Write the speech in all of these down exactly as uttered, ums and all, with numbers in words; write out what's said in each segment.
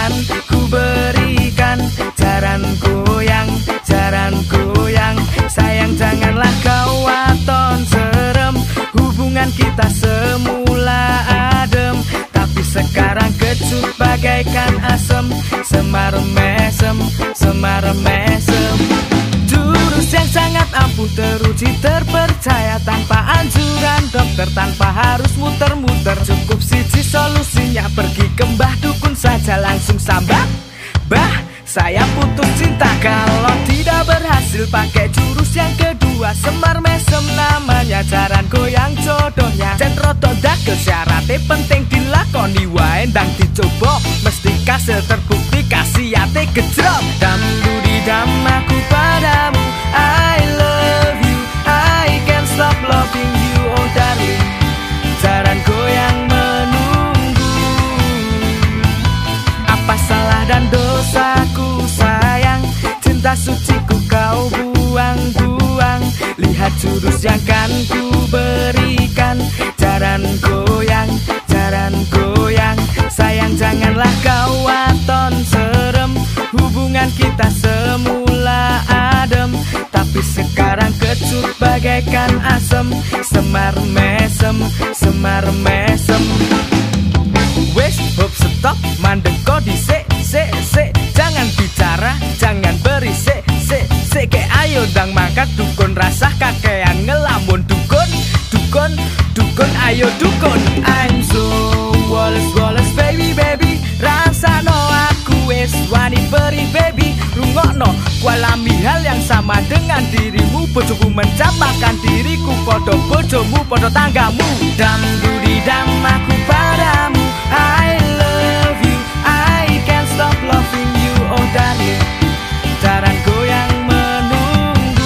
kan ku berikan. Jaran goyang, jaran goyang, sayang janganlah kau waton serem. Hubungan kita semula adem, tapi sekarang kecut bagaikan asem. Semar mesem, semar mesem. Jurus yang sangat ampuh, teruji, terpercaya, tanpa anjuran dokter, tanpa harus muter-muter. Cukup siji solusinya, pergi ke mbah dukun saja, langsung sambat. Bah, saya putus cinta. Kalau tidak berhasil pakai jurus yang kedua, semar mesem namanya, jaran goyang jodohnya. Centroto dagel syaratnya penting dilakoni wae, ndang dicoba mesti kasil terbukti kasihate gejrot. Dam dudi dam aku padamu, I love you, I can't stop loving you, oh darling. Jaran goyang menunggu. Apa salah dan dosaku sayang, cinta suciku kau buang-buang. Lihat jurus yang kan ku berikan. Jaran goyang, jaran goyang, sayang janganlah kau waton serem. Hubungan kita semula adem, tapi sekarang kecut bagaikan asem. Semar mesem, semar mesem. Wes hop stop, mandek kodi se se se. Jangan bicara, jangan berisik se se. Ke ayo dang mangkat dukun, rasah kakean ngelamun. Dukun, dukun, dukun, ayo dukun. I'm so Wallace, Wallace, baby, baby. Rasa no aku wes wani beri baby. Rungokno, kualami hal yang sama dengan dirimu. Bojoku mencapakan diriku, podo bojomu, podo tanggamu. Dam dudi dam aku padamu, I love you, I can't stop loving you, oh darling. Jaran goyang menunggu.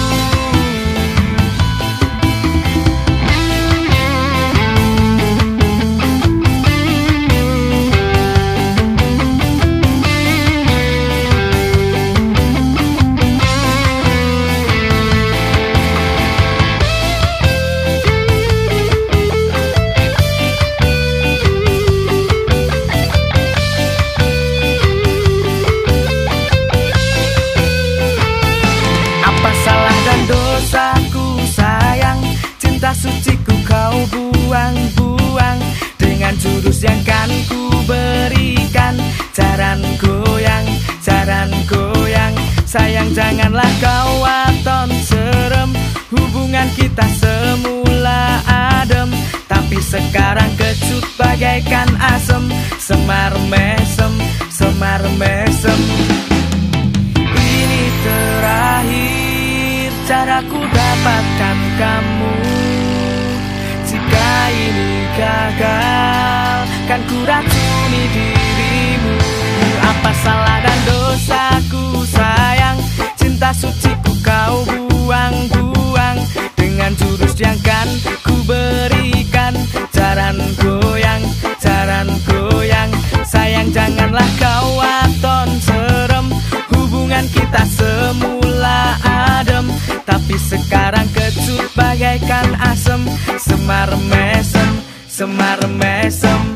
Dosaku sayang, cinta suciku kau buang-buang. Dengan jurus yang kan ku berikan. Jaran goyang, jaran goyang, sayang janganlah kau waton serem. Hubungan kita semula adem, tapi sekarang kecut bagaikan asem. Semar mesem, semar mesem. Ini terakhir caraku dapatkan kamu. Jika ini gagal, kan ku racuni dirimu. Apa salah dan dosaku sayang, cinta suciku kau buang-buang. Dengan jurus yang kan ku berikan. Jaran goyang, jaran goyang, sayang janganlah kau waton serem. Hubungan kita semula adem, tapi sekarang kecut bagaikan asem. Semar mesem, semar mesem.